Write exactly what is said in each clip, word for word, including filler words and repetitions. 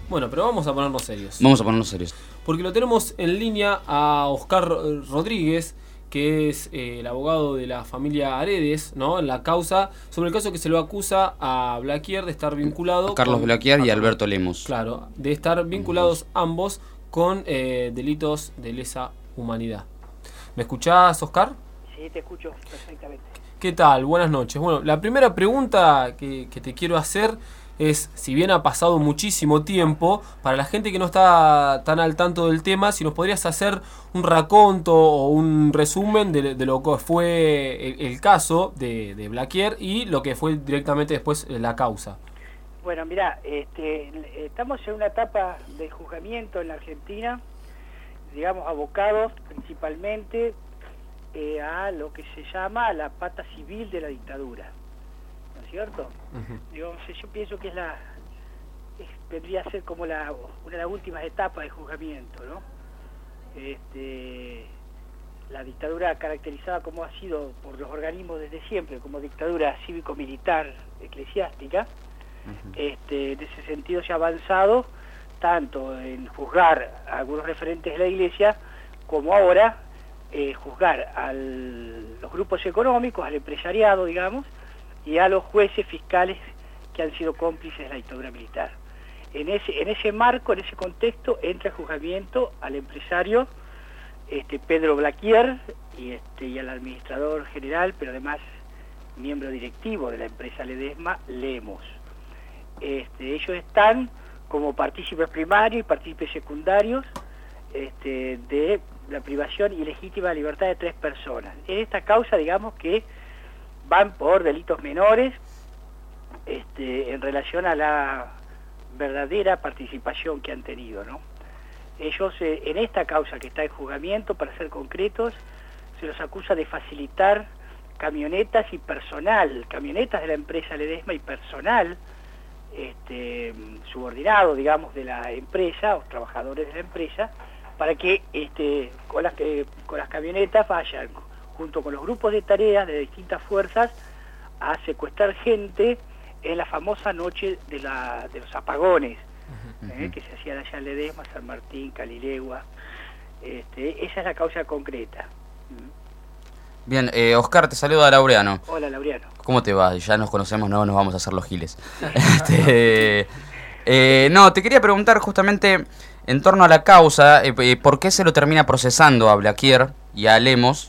Bueno, pero vamos a ponernos serios. Vamos a ponernos serios. Porque lo tenemos en línea a Oscar Rodríguez, que es eh, el abogado de la familia Aredes, ¿no? En la causa, sobre el caso que se lo acusa a Blaquier de estar vinculado... A Carlos con, Blaquier y a, Alberto Lemos. Claro, de estar vinculados ambos con eh, delitos de lesa humanidad. ¿Me escuchás, Oscar? Sí, te escucho perfectamente. ¿Qué tal? Buenas noches. Bueno, la primera pregunta que, que te quiero hacer es, si bien ha pasado muchísimo tiempo, para la gente que no está tan al tanto del tema, si nos podrías hacer un raconto o un resumen de, de lo que fue el, el caso de, de Blaquier y lo que fue directamente después la causa. Bueno, mirá, este, estamos en una etapa de juzgamiento en la Argentina, digamos, abocados principalmente eh, a lo que se llama la pata civil de la dictadura. ¿No es cierto? Uh-huh. Digo, yo pienso que es la es, vendría a ser como la una de las últimas etapas de juzgamiento, ¿no? Este, la dictadura caracterizada como ha sido por los organismos desde siempre, como dictadura cívico-militar eclesiástica, uh-huh. este, en ese sentido se ha avanzado tanto en juzgar a algunos referentes de la Iglesia, como ahora eh, juzgar a los grupos económicos, al empresariado, digamos, y a los jueces fiscales que han sido cómplices de la dictadura militar. En ese, en ese marco, en ese contexto, entra el juzgamiento al empresario este, Pedro Blaquier y, este, y al administrador general, pero además miembro directivo de la empresa Ledesma, Lemos. Este, ellos están como partícipes primarios y partícipes secundarios este, de la privación ilegítima de libertad de tres personas. En esta causa, digamos que van por delitos menores este, en relación a la verdadera participación que han tenido, ¿no? Ellos, eh, en esta causa que está en juzgamiento, para ser concretos, se los acusa de facilitar camionetas y personal, camionetas de la empresa Ledesma y personal este, subordinado, digamos, de la empresa, o trabajadores de la empresa, para que este, con, las, eh, con las camionetas vayan junto con los grupos de tareas de distintas fuerzas a secuestrar gente en la famosa noche de, la, de los apagones, uh-huh. eh, que se hacían allá en Ledesma, San Martín, Calilegua. Este, esa es la causa concreta. Bien, eh, Oscar, te saluda Laureano. Hola, Laureano. ¿Cómo te va? Ya nos conocemos, no nos vamos a hacer los giles. este, eh, no, te quería preguntar justamente en torno a la causa, eh, ¿por qué se lo termina procesando a Blaquier y a Lemos?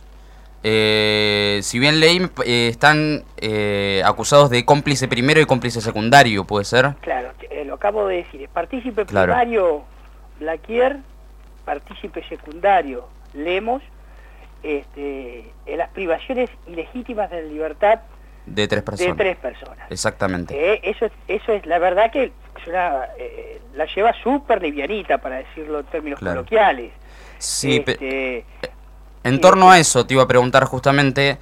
Eh, si bien leí, eh, están eh, acusados de cómplice primero y cómplice secundario, ¿puede ser? Claro, eh, lo acabo de decir. Partícipe claro. primario, Blaquier, partícipe secundario, Lemos, este, en las privaciones ilegítimas de la libertad de tres personas. De tres personas. Exactamente. Eh, eso, es, eso es la verdad que es una, eh, la lleva súper livianita, para decirlo en términos claro. coloquiales. Sí, este, En torno a eso te iba a preguntar justamente,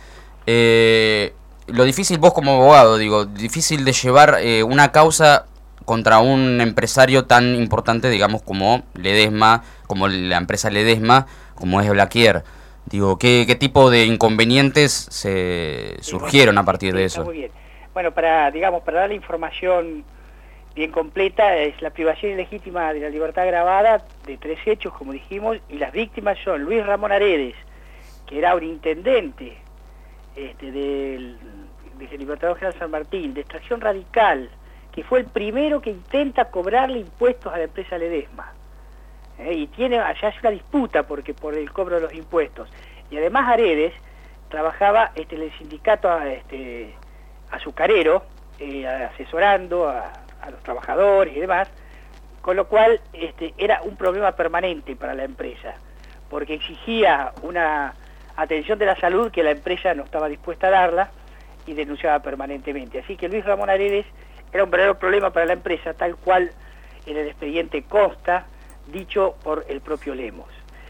eh, lo difícil vos como abogado, digo, difícil de llevar eh, una causa contra un empresario tan importante, digamos, como Ledesma, como la empresa Ledesma, como es Blaquier. Digo, ¿qué, qué tipo de inconvenientes se sí, surgieron bueno, a partir sí, de está eso? Muy bien. Bueno, para, digamos, para dar la información bien completa, es la privación ilegítima de la libertad agravada de tres hechos, como dijimos, y las víctimas son Luis Ramón Aredes, que era un intendente este, del, del Libertador General San Martín, de extracción radical, que fue el primero que intenta cobrarle impuestos a la empresa Ledesma. Eh, y tiene allá es una disputa porque por el cobro de los impuestos. Y además Aredes trabajaba este, en el sindicato este, azucarero, eh, asesorando a, a los trabajadores y demás, con lo cual este, era un problema permanente para la empresa, porque exigía una atención de la salud que la empresa no estaba dispuesta a darla y denunciaba permanentemente. Así que Luis Ramón Aredes era un verdadero problema para la empresa, tal cual en el expediente consta, dicho por el propio Lemos.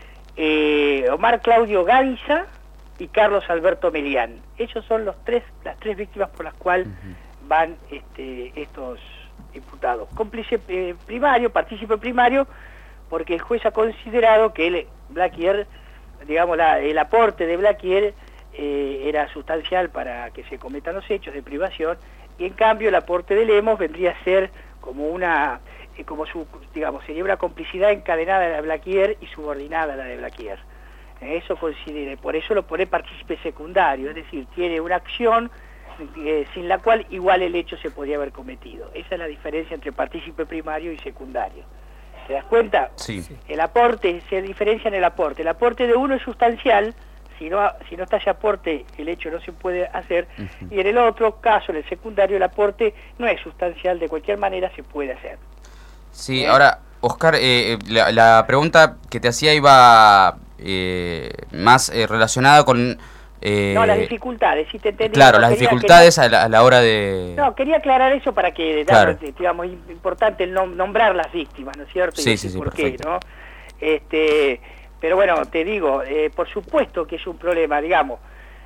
Eh, Omar Claudio Gádiza y Carlos Alberto Melián. Ellos son los tres, las tres víctimas por las cuales uh-huh. van este, estos imputados. Cómplice eh, primario, partícipe primario, porque el juez ha considerado que el Blaquier, digamos, la, el aporte de Blaquier eh, era sustancial para que se cometan los hechos de privación, y en cambio el aporte de Lemos vendría a ser como una eh, como su, digamos, sería una complicidad encadenada de la de Blaquier y subordinada a la de Blaquier. Eh, eso considere, por eso lo pone partícipe secundario, es decir, tiene una acción eh, sin la cual igual el hecho se podría haber cometido. Esa es la diferencia entre partícipe primario y secundario. ¿Te das cuenta? Sí. El aporte, se diferencia en el aporte. El aporte de uno es sustancial, si no, si no está ese aporte, el hecho no se puede hacer, uh-huh. y en el otro caso, en el secundario, el aporte no es sustancial, de cualquier manera se puede hacer. Sí, ¿Eh? Ahora, Oscar, eh, la, la pregunta que te hacía iba eh, más eh, relacionada con... Eh, no, las dificultades, si te entendí. Claro, no, las quería, dificultades quería, a, la, a la hora de... No, quería aclarar eso para que, claro. digamos, importante el nom nombrar las víctimas, ¿no es cierto? Y sí, sí, sí, por perfecto. qué, ¿no? Este, pero bueno, te digo, eh, por supuesto que es un problema, digamos.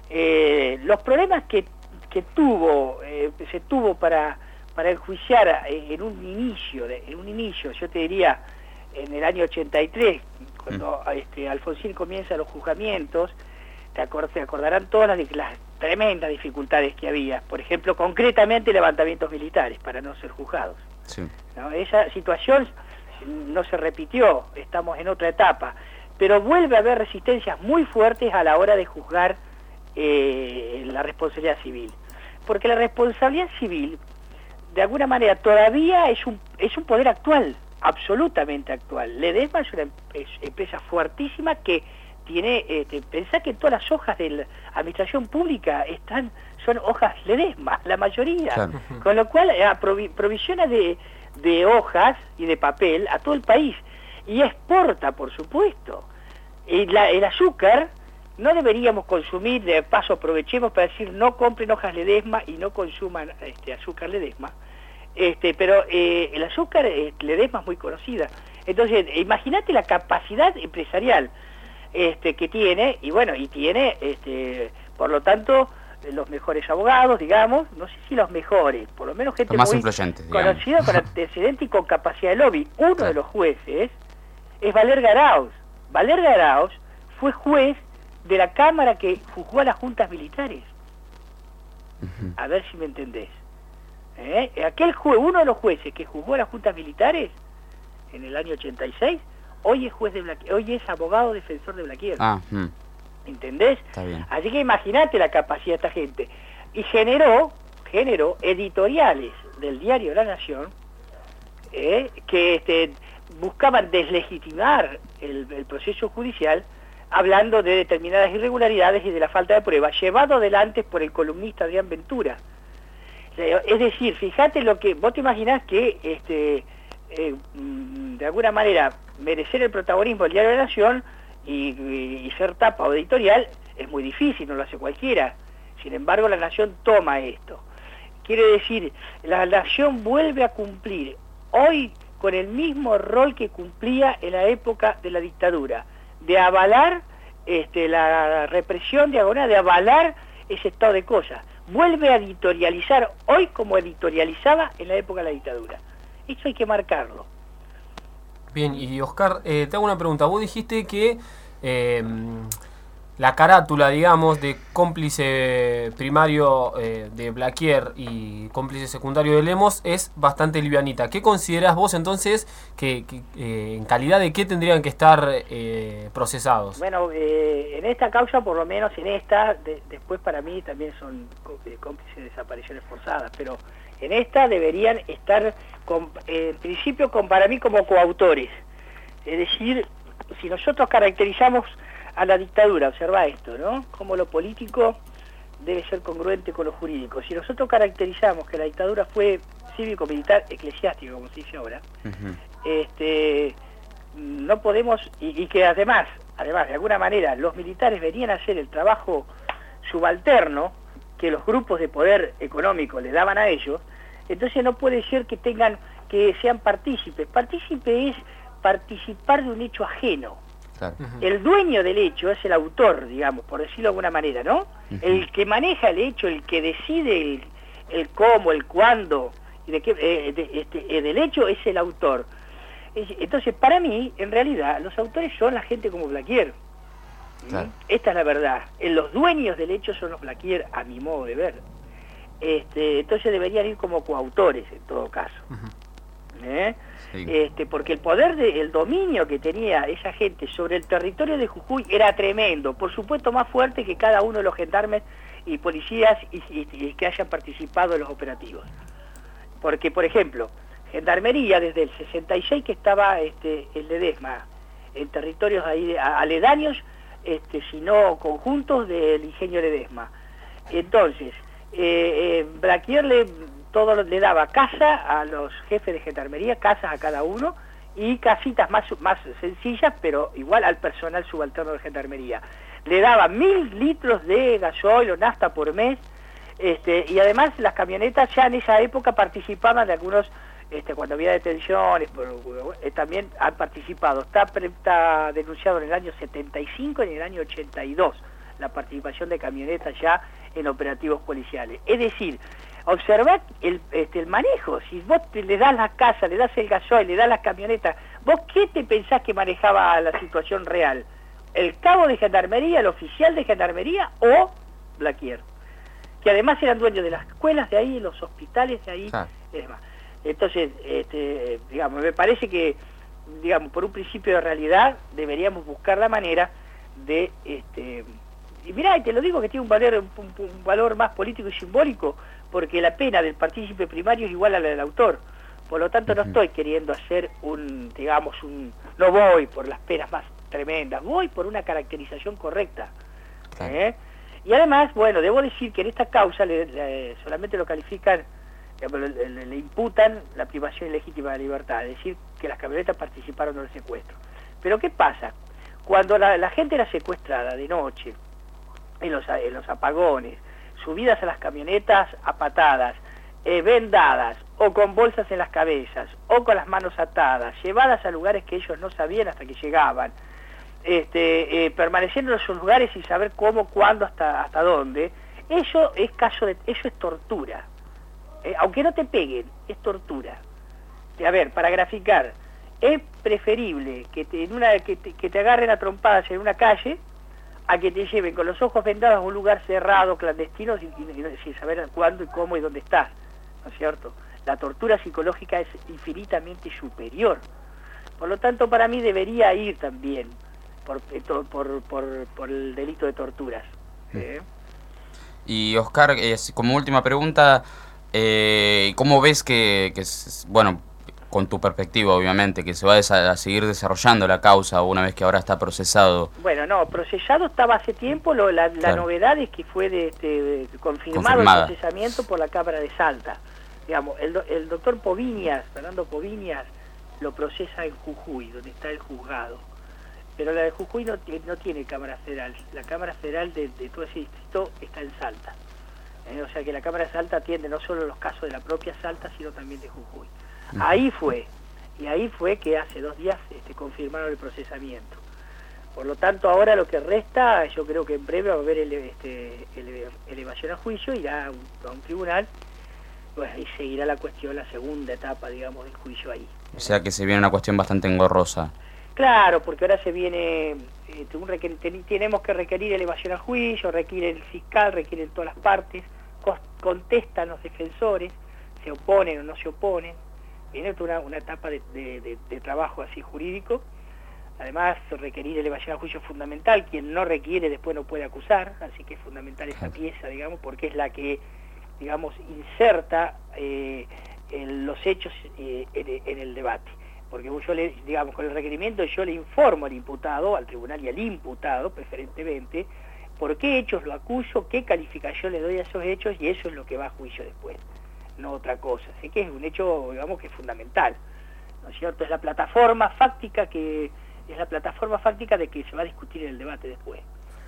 Eh, los problemas que, que tuvo, eh, se tuvo para, para enjuiciar en un inicio, de, en un inicio, yo te diría, en el año ochenta y tres, cuando mm. este, Alfonsín comienza los juzgamientos, te, acord te acordarán todas las, las tremendas dificultades que había, por ejemplo, concretamente levantamientos militares para no ser juzgados. Sí. ¿No? Esa situación no se repitió, estamos en otra etapa, pero vuelve a haber resistencias muy fuertes a la hora de juzgar eh, la responsabilidad civil, porque la responsabilidad civil de alguna manera todavía es un, es un poder actual, absolutamente actual. Ledesma es una es, empresa fuertísima que tiene, este, pensá que todas las hojas de la administración pública están, son hojas Ledesma, la mayoría, claro. Con lo cual eh, provi provisiona de, de hojas y de papel a todo el país, y exporta, por supuesto. Y la, el azúcar no deberíamos consumir, de paso aprovechemos para decir no compren hojas Ledesma y no consuman este, azúcar Ledesma, este, pero eh, el azúcar eh, Ledesma es muy conocida. Entonces, imagínate la capacidad empresarial este, que tiene, y bueno, y tiene, este, por lo tanto, los mejores abogados, digamos, no sé si los mejores, por lo menos gente los más muy influyentes, conocida, con antecedente y con capacidad de lobby. Uno claro. de los jueces es Valer Garauz. Valer Garauz fue juez de la Cámara que juzgó a las juntas militares. Uh-huh. A ver si me entendés. ¿Eh? Aquel juez, uno de los jueces que juzgó a las juntas militares en el año ochenta y seis, hoy es juez de Blaquier, hoy es abogado defensor de Blaquier. Ah, hmm. ¿Entendés? Está bien. Así que imagínate la capacidad de esta gente. Y generó, generó editoriales del diario La Nación eh, que este, buscaban deslegitimar el, el proceso judicial, hablando de determinadas irregularidades y de la falta de pruebas, llevado adelante por el columnista Adrián Ventura. Es decir, fíjate lo que... Vos te imaginás que, este, eh, de alguna manera, merecer el protagonismo del diario de la Nación y, y, y ser tapa o editorial es muy difícil, no lo hace cualquiera. Sin embargo, la Nación toma esto. Quiere decir, la Nación vuelve a cumplir hoy con el mismo rol que cumplía en la época de la dictadura, de avalar este, la represión, de, de avalar ese estado de cosas. Vuelve a editorializar hoy como editorializaba en la época de la dictadura. Eso hay que marcarlo. Bien, y Oscar, eh, te hago una pregunta. Vos dijiste que eh, la carátula, digamos, de cómplice primario eh, de Blaquier y cómplice secundario de Lemos es bastante livianita. ¿Qué considerás vos entonces que, que eh, en calidad de qué tendrían que estar eh, procesados? Bueno, eh, en esta causa, por lo menos en esta, de, después para mí también son cómplices de desapariciones forzadas, pero en esta deberían estar, con, eh, en principio, con, para mí como coautores. Es decir, si nosotros caracterizamos a la dictadura, observa esto, ¿no? Como lo político debe ser congruente con lo jurídico. Si nosotros caracterizamos que la dictadura fue cívico-militar eclesiástico, como se dice ahora, uh-huh. este, no podemos, y, y que además, además, de alguna manera, los militares venían a hacer el trabajo subalterno que los grupos de poder económico le daban a ellos, entonces no puede ser que tengan, que sean partícipes. Partícipe es participar de un hecho ajeno. Claro. Uh-huh. El dueño del hecho es el autor, digamos, por decirlo de alguna manera, ¿no? Uh-huh. El que maneja el hecho, el que decide el, el cómo, el cuándo, y de qué, eh, de, este, eh, del hecho es el autor. Es, entonces, para mí, en realidad, los autores son la gente como Blaquier. Claro. Esta es la verdad. Los dueños del hecho son los Blaquier, a mi modo de ver. Este, entonces deberían ir como coautores, en todo caso. Uh-huh. ¿Eh? Sí. Sí. Este, porque el poder, de, el dominio que tenía esa gente sobre el territorio de Jujuy era tremendo, por supuesto más fuerte que cada uno de los gendarmes y policías y, y, y que hayan participado en los operativos. Porque, por ejemplo, Gendarmería desde el sesenta y seis que estaba este, el Ledesma, en territorios ahí aledaños, este, sino conjuntos del ingenio Ledesma. Entonces, eh, eh, Blaquier le, todo le daba casa a los jefes de Gendarmería, casas a cada uno, y casitas más, más sencillas, pero igual al personal subalterno de Gendarmería. Le daba mil litros de gasoil o nafta por mes, este, y además las camionetas ya en esa época participaban de algunos, este, cuando había detenciones, por, eh, también han participado. Está, está denunciado en el año setenta y cinco y en el año ochenta y dos la participación de camionetas ya en operativos policiales. Es decir, observad el, este, el manejo. Si vos te, le das la casa, le das el gasoil, le das las camionetas, ¿vos qué te pensás que manejaba la situación real? ¿El cabo de Gendarmería, el oficial de Gendarmería o Blaquier? Que además eran dueños de las escuelas de ahí, los hospitales de ahí, ah. y demás. Entonces, este, digamos, me parece que, digamos, por un principio de realidad, deberíamos buscar la manera de, este, y mirá, y te lo digo que tiene un valor, un, un valor más político y simbólico, porque la pena del partícipe primario es igual a la del autor. Por lo tanto, no estoy queriendo hacer un, digamos, un, no voy por las penas más tremendas, voy por una caracterización correcta. ¿eh? Y además, bueno, debo decir que en esta causa le, le, solamente lo califican, le, le, le imputan la privación ilegítima de libertad, es decir, que las camionetas participaron en el secuestro. Pero ¿qué pasa? Cuando la, la gente era secuestrada de noche, en los, en los apagones, subidas a las camionetas a patadas, eh, vendadas, o con bolsas en las cabezas, o con las manos atadas, llevadas a lugares que ellos no sabían hasta que llegaban, este, eh, permaneciendo en esos lugares sin saber cómo, cuándo, hasta, hasta dónde, eso es caso de, eso es tortura. Eh, aunque no te peguen, es tortura. A ver, para graficar, es preferible que te, en una, que te, que te agarren a trompadas en una calle a que te lleven con los ojos vendados a un lugar cerrado, clandestino, sin, sin saber cuándo y cómo y dónde estás, ¿no es cierto? La tortura psicológica es infinitamente superior. Por lo tanto, para mí debería ir también por, por, por, por el delito de torturas. ¿eh? Y Oscar, eh, como última pregunta, eh, ¿cómo ves que, que, bueno, con tu perspectiva obviamente, que se va a, a seguir desarrollando la causa una vez que ahora está procesado? Bueno, no, procesado estaba hace tiempo, lo, la, la claro. novedad es que fue de, de, de, confirmado Confirmada. el procesamiento por la Cámara de Salta. Digamos, el, el doctor Poviñas, Fernando Poviñas, lo procesa en Jujuy, donde está el juzgado. Pero la de Jujuy no, no tiene Cámara Federal. La Cámara Federal de, de todo ese distrito está en Salta. Eh, o sea que la Cámara de Salta atiende no solo los casos de la propia Salta, sino también de Jujuy. Uh-huh. Ahí fue, y ahí fue que hace dos días este, confirmaron el procesamiento. Por lo tanto, ahora lo que resta, yo creo que en breve va a haber ele, este, ele, elevación a juicio, irá a un, a un tribunal, bueno, y seguirá la cuestión, la segunda etapa, digamos, del juicio ahí. O sea que se viene una cuestión bastante engorrosa. Claro, porque ahora se viene, eh, un requer, tenemos que requerir elevación a juicio, requiere el fiscal, requieren todas las partes, contestan los defensores, se oponen o no se oponen. Viene una, una etapa de, de, de, de trabajo así jurídico. Además, requerir elevación a juicio es fundamental. Quien no requiere después no puede acusar, así que es fundamental esa pieza, digamos, porque es la que, digamos, inserta eh, en los hechos eh, en, en el debate. Porque yo le, digamos, con el requerimiento yo le informo al imputado, al tribunal y al imputado, preferentemente, por qué hechos lo acuso, qué calificación le doy a esos hechos, y eso es lo que va a juicio después, no otra cosa. Así que es un hecho, digamos, que es fundamental, ¿no es cierto? Es la plataforma fáctica que es la plataforma fáctica de que se va a discutir en el debate después.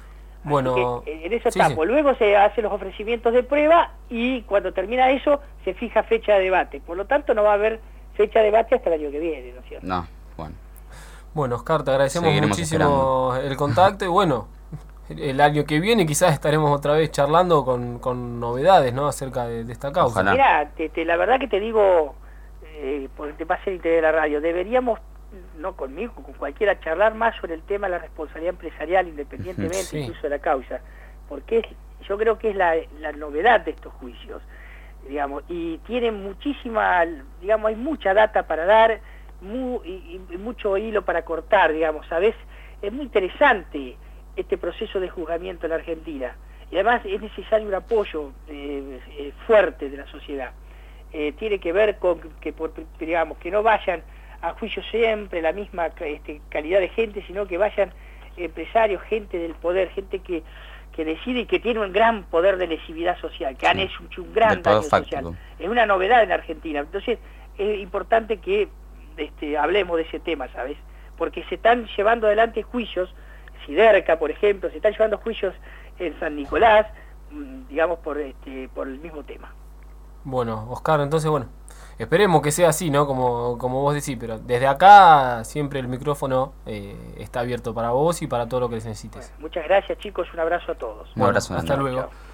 Bueno, que, en eso sí, estamos. sí. Luego se hacen los ofrecimientos de prueba y cuando termina eso se fija fecha de debate. Por lo tanto, no va a haber fecha de debate hasta el año que viene, ¿no es cierto? No, bueno. Bueno, Oscar, te agradecemos Seguiremos muchísimo esperando. el contacto y bueno, el año que viene quizás estaremos otra vez charlando con, con novedades, ¿no?, acerca de, de esta causa. Ojalá. Mirá, te, te, la verdad que te digo, eh, porque te pasa el interés de la radio, deberíamos, no conmigo, con cualquiera, charlar más sobre el tema de la responsabilidad empresarial, independientemente sí. incluso de la causa, porque es, yo creo que es la, la novedad de estos juicios, digamos, y tienen muchísima, digamos, hay mucha data para dar, muy, y, y mucho hilo para cortar, digamos, ¿sabes? Es muy interesante este proceso de juzgamiento en la Argentina. Y además es necesario un apoyo eh, eh, fuerte de la sociedad. Eh, tiene que ver con que, por, digamos, que no vayan a juicio siempre la misma este, calidad de gente, sino que vayan empresarios, gente del poder, gente que, que decide y que tiene un gran poder de lesividad social, que sí, han hecho un, un gran daño social. Es una novedad en Argentina. Entonces es importante que este, hablemos de ese tema, ¿sabes? Porque se están llevando adelante juicios, Siderca, por ejemplo, se están llevando juicios en San Nicolás, digamos, por este por el mismo tema. Bueno, Oscar, entonces, bueno, esperemos que sea así, ¿no? Como, como vos decís, pero desde acá siempre el micrófono eh, está abierto para vos y para todo lo que necesites. Bueno, muchas gracias, chicos, un abrazo a todos. Bueno, un abrazo. Hasta luego. Chao.